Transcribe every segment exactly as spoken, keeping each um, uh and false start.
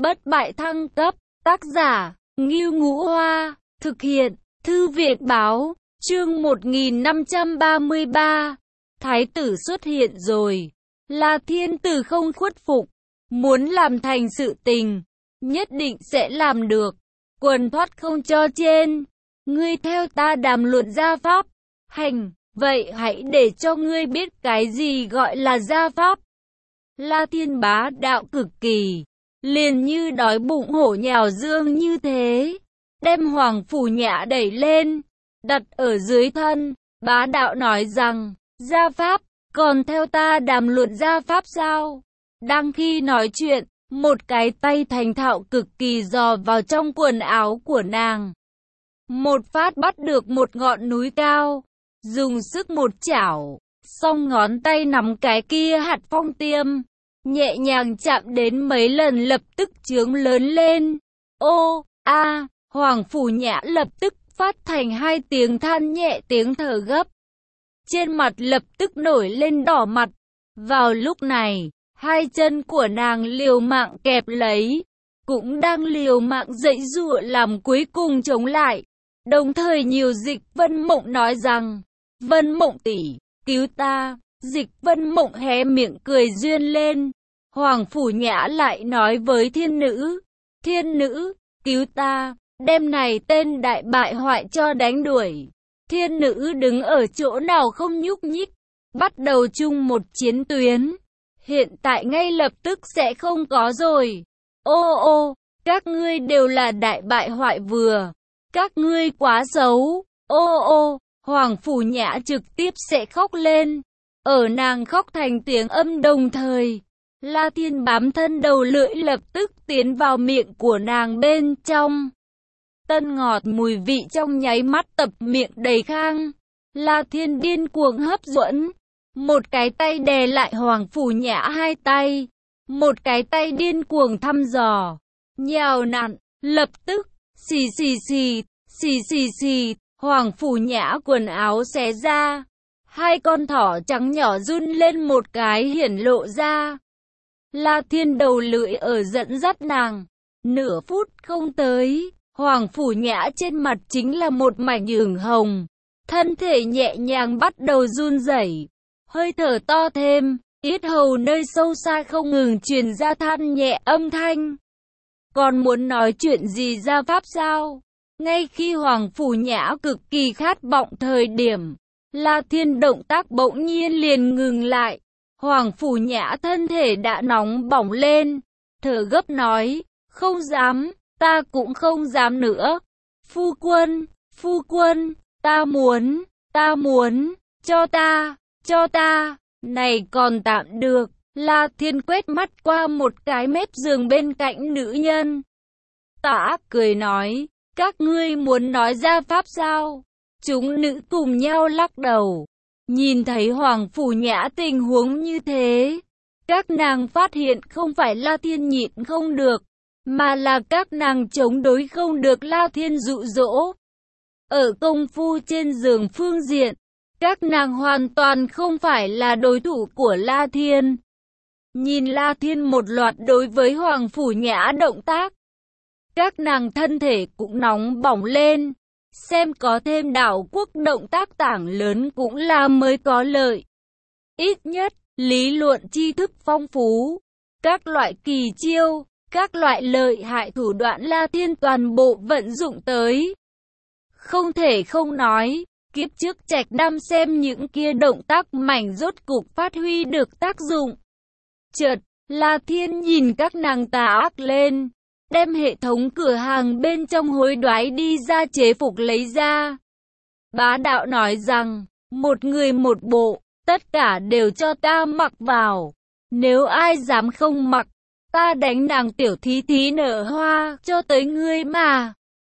Bất bại thăng cấp, tác giả, Ngưu Ngũ Hoa, thực hiện, Thư viện báo, chương một nghìn năm trăm ba mươi ba. Thái tử xuất hiện rồi, là thiên tử không khuất phục, muốn làm thành sự tình, nhất định sẽ làm được, quần thoát không cho trên, ngươi theo ta đàm luận gia pháp, hành, vậy hãy để cho ngươi biết cái gì gọi là gia pháp. La Thiên bá đạo cực kỳ, liền như đói bụng hổ nhào dương như thế, đem Hoàng Phủ Nhã đẩy lên, đặt ở dưới thân, bá đạo nói rằng, gia pháp, còn theo ta đàm luận gia pháp sao? Đang khi nói chuyện, một cái tay thành thạo cực kỳ dò vào trong quần áo của nàng. Một phát bắt được một ngọn núi cao, dùng sức một chảo, song ngón tay nắm cái kia hạt phong tiêm, nhẹ nhàng chạm đến mấy lần lập tức chướng lớn lên. Ô, a, Hoàng Phủ Nhã lập tức phát thành hai tiếng than nhẹ tiếng thở gấp. Trên mặt lập tức nổi lên đỏ mặt. Vào lúc này, hai chân của nàng liều mạng kẹp lấy, cũng đang liều mạng dãy giụa làm cuối cùng chống lại. Đồng thời nhiều Dịch Vân Mộng nói rằng, Vân Mộng tỷ, cứu ta. Dịch Vân Mộng hé miệng cười duyên lên. Hoàng Phủ Nhã lại nói với thiên nữ, thiên nữ, cứu ta, đem này tên đại bại hoại cho đánh đuổi. Thiên nữ đứng ở chỗ nào không nhúc nhích, bắt đầu chung một chiến tuyến. Hiện tại ngay lập tức sẽ không có rồi. Ô ô, các ngươi đều là đại bại hoại vừa. Các ngươi quá xấu. Ô ô, Hoàng Phủ Nhã trực tiếp sẽ khóc lên. Ở nàng khóc thành tiếng âm đồng thời, La Thiên bám thân đầu lưỡi lập tức tiến vào miệng của nàng bên trong. Tân ngọt mùi vị trong nháy mắt tập miệng đầy khang. La Thiên điên cuồng hấp dẫn. Một cái tay đè lại Hoàng Phủ Nhã hai tay. Một cái tay điên cuồng thăm dò. Nhào nặn, lập tức, xì xì xì, xì xì xì, Hoàng Phủ Nhã quần áo xé ra. Hai con thỏ trắng nhỏ run lên một cái hiển lộ ra. La Thiên đầu lưỡi ở dẫn dắt nàng. Nửa phút không tới, Hoàng Phủ Nhã trên mặt chính là một mảnh ửng hồng. Thân thể nhẹ nhàng bắt đầu run rẩy, hơi thở to thêm, yết hầu nơi sâu xa không ngừng truyền ra than nhẹ âm thanh. Còn muốn nói chuyện gì gia pháp sao? Ngay khi Hoàng Phủ Nhã cực kỳ khát vọng thời điểm, La Thiên động tác bỗng nhiên liền ngừng lại. Hoàng Phủ Nhã thân thể đã nóng bỏng lên, thở gấp nói, không dám, ta cũng không dám nữa. Phu quân, phu quân, ta muốn, ta muốn, cho ta, cho ta, này còn tạm được. La Thiên quét mắt qua một cái mép giường bên cạnh nữ nhân. Tả cười nói, các ngươi muốn nói gia pháp sao? Chúng nữ cùng nhau lắc đầu. Nhìn thấy Hoàng Phủ Nhã tình huống như thế, các nàng phát hiện không phải La Thiên nhịn không được, mà là các nàng chống đối không được La Thiên dụ dỗ. Ở công phu trên giường phương diện, các nàng hoàn toàn không phải là đối thủ của La Thiên. Nhìn La Thiên một loạt đối với Hoàng Phủ Nhã động tác, các nàng thân thể cũng nóng bỏng lên. Xem có thêm đảo quốc động tác tảng lớn cũng là mới có lợi. Ít nhất, lý luận tri thức phong phú, các loại kỳ chiêu, các loại lợi hại thủ đoạn La Thiên toàn bộ vận dụng tới. Không thể không nói, kiếp trước Trạch Nam xem những kia động tác mảnh rốt cục phát huy được tác dụng. Chợt, La Thiên nhìn các nàng tà ác lên, đem hệ thống cửa hàng bên trong hối đoái đi ra chế phục lấy ra. Bá đạo nói rằng, một người một bộ, tất cả đều cho ta mặc vào. Nếu ai dám không mặc, ta đánh nàng tiểu thí thí nở hoa cho tới ngươi mà.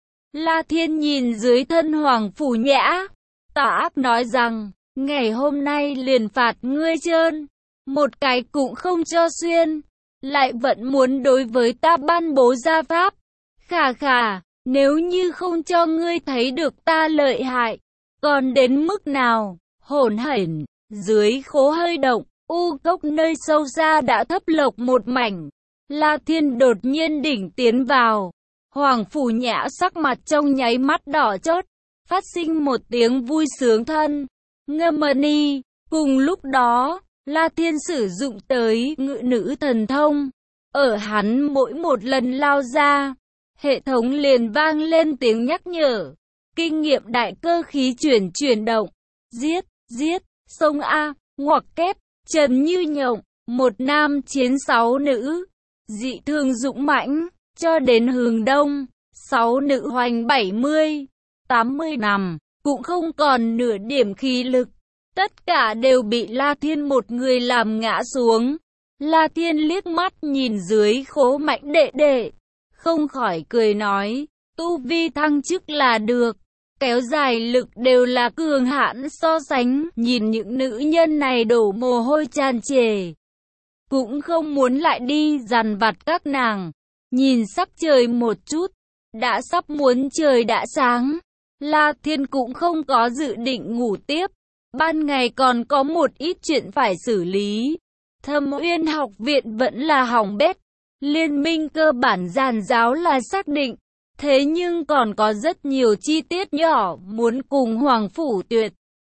La Thiên nhìn dưới thân Hoàng Phủ Nhã, tà ác nói rằng, ngày hôm nay liền phạt ngươi trơn, một cái cũng không cho xuyên. Lại vẫn muốn đối với ta ban bố gia pháp. Khà khà, nếu như không cho ngươi thấy được ta lợi hại, còn đến mức nào? Hỗn hển, dưới khố hơi động, u cốc nơi sâu xa đã thấp lộc một mảnh. La Thiên đột nhiên đỉnh tiến vào. Hoàng Phủ Nhã sắc mặt trong nháy mắt đỏ chót, phát sinh một tiếng vui sướng thân. Ngâm-ni. Cùng lúc đó, La Thiên sử dụng tới ngự nữ thần thông. Ở hắn mỗi một lần lao ra, hệ thống liền vang lên tiếng nhắc nhở. Kinh nghiệm đại cơ khí chuyển chuyển động. Giết, giết, sông A, ngoặc kép, trần như nhộng, một nam chiến sáu nữ. Dị thường dũng mãnh, cho đến hướng đông, sáu nữ hoành bảy mươi, tám mươi năm, cũng không còn nửa điểm khí lực. Tất cả đều bị La Thiên một người làm ngã xuống. La Thiên liếc mắt nhìn dưới khố mạnh đệ đệ, không khỏi cười nói, tu vi thăng chức là được, kéo dài lực đều là cường hãn so sánh. Nhìn những nữ nhân này đổ mồ hôi tràn trề, cũng không muốn lại đi dằn vặt các nàng. Nhìn sắc trời một chút, đã sắp muốn trời đã sáng. La Thiên cũng không có dự định ngủ tiếp, ban ngày còn có một ít chuyện phải xử lý. Thâm Uyên học viện vẫn là hỏng bét, liên minh cơ bản giàn giáo là xác định, thế nhưng còn có rất nhiều chi tiết nhỏ muốn cùng Hoàng Phủ Tuyệt,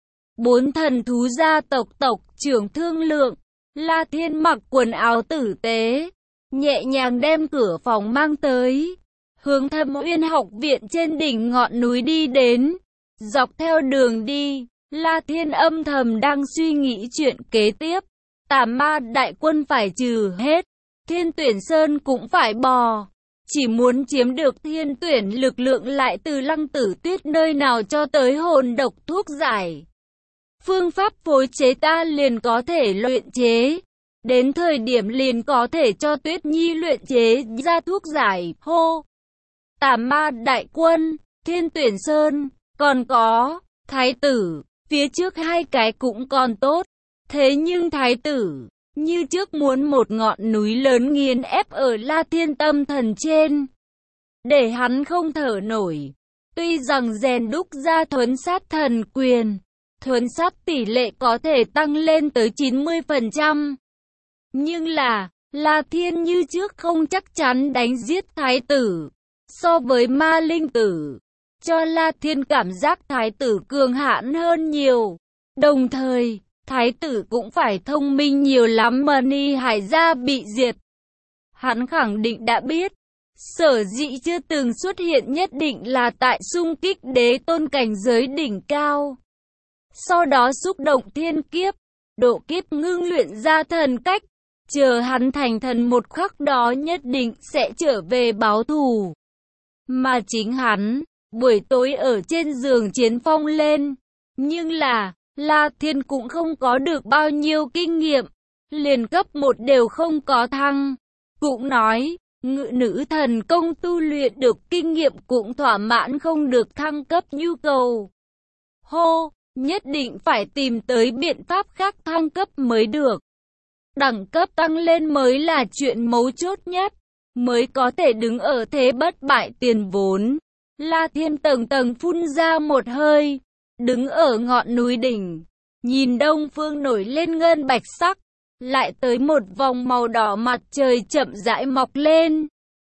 bốn thần thú gia tộc tộc trưởng thương lượng. La Thiên mặc quần áo tử tế, nhẹ nhàng đem cửa phòng mang tới, hướng Thâm Uyên học viện trên đỉnh ngọn núi đi đến. Dọc theo đường đi, La Thiên âm thầm đang suy nghĩ chuyện kế tiếp. Tà ma đại quân phải trừ hết, Thiên Tuyển Sơn cũng phải bò. Chỉ muốn chiếm được Thiên Tuyển lực lượng lại từ Lăng Tử Tuyết nơi nào cho tới hồn độc thuốc giải. Phương pháp phối chế ta liền có thể luyện chế. Đến thời điểm liền có thể cho Tuyết Nhi luyện chế ra thuốc giải. Hô! Tà ma đại quân, Thiên Tuyển Sơn, còn có Thái tử. Phía trước hai cái cũng còn tốt. Thế nhưng Thái tử, như trước muốn một ngọn núi lớn nghiền ép ở La Thiên tâm thần trên, để hắn không thở nổi. Tuy rằng rèn đúc ra thuấn sát thần quyền, thuấn sát tỷ lệ có thể tăng lên tới chín mươi phần trăm. Nhưng là, La Thiên như trước không chắc chắn đánh giết Thái tử. So với ma linh tử, cho La Thiên cảm giác Thái tử cường hãn hơn nhiều. Đồng thời, Thái tử cũng phải thông minh nhiều lắm. Mani Hải gia bị diệt, hắn khẳng định đã biết. Sở dĩ chưa từng xuất hiện nhất định là tại xung kích đế tôn cảnh giới đỉnh cao. Sau đó xúc động thiên kiếp, độ kiếp ngưng luyện ra thần cách. Chờ hắn thành thần một khắc đó nhất định sẽ trở về báo thù. Mà chính hắn, buổi tối ở trên giường chiến phong lên. Nhưng là, La Thiên cũng không có được bao nhiêu kinh nghiệm, liền cấp một đều không có thăng. Cũng nói, ngự nữ thần công tu luyện được kinh nghiệm cũng thỏa mãn không được thăng cấp nhu cầu. Hô, nhất định phải tìm tới biện pháp khác thăng cấp mới được. Đẳng cấp tăng lên mới là chuyện mấu chốt nhất, mới có thể đứng ở thế bất bại tiền vốn. La Thiên tầng tầng phun ra một hơi, đứng ở ngọn núi đỉnh, nhìn đông phương nổi lên ngân bạch sắc, lại tới một vòng màu đỏ mặt trời chậm rãi mọc lên.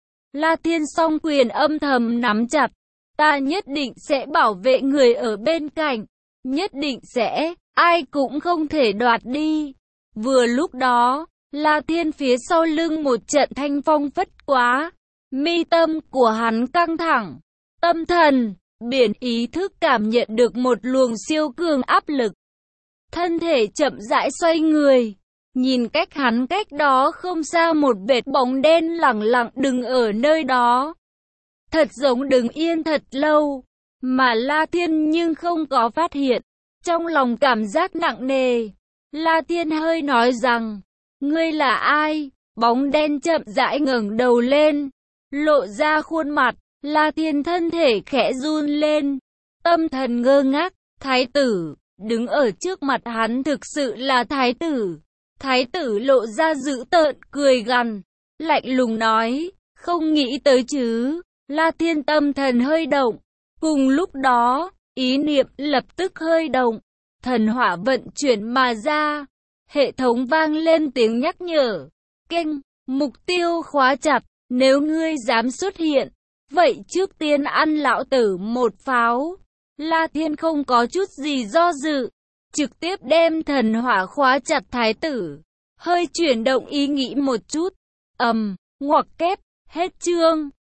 La Thiên song quyền âm thầm nắm chặt, ta nhất định sẽ bảo vệ người ở bên cạnh, nhất định sẽ, ai cũng không thể đoạt đi. Vừa lúc đó, La Thiên phía sau lưng một trận thanh phong phất quá, mi tâm của hắn căng thẳng, tâm thần, biển ý thức cảm nhận được một luồng siêu cường áp lực. Thân thể chậm rãi xoay người, nhìn cách hắn cách đó không xa một vệt bóng đen lẳng lặng đứng ở nơi đó. Thật giống đứng yên thật lâu, mà La Thiên nhưng không có phát hiện. Trong lòng cảm giác nặng nề, La Thiên hơi nói rằng, ngươi là ai? Bóng đen chậm rãi ngẩng đầu lên, lộ ra khuôn mặt. La Thiên thân thể khẽ run lên, tâm thần ngơ ngác. Thái tử, đứng ở trước mặt hắn thực sự là thái tử. Thái tử lộ ra dữ tợn, cười gằn, lạnh lùng nói, không nghĩ tới chứ. La Thiên tâm thần hơi động, cùng lúc đó, ý niệm lập tức hơi động, thần hỏa vận chuyển mà ra. Hệ thống vang lên tiếng nhắc nhở, keng, Mục tiêu khóa chặt, nếu ngươi dám xuất hiện, vậy trước tiên ăn lão tử một pháo. La Thiên không có chút gì do dự, trực tiếp đem thần hỏa khóa chặt thái tử. Hơi chuyển động ý nghĩ một chút, ầm, ngoặc kép, hết chương.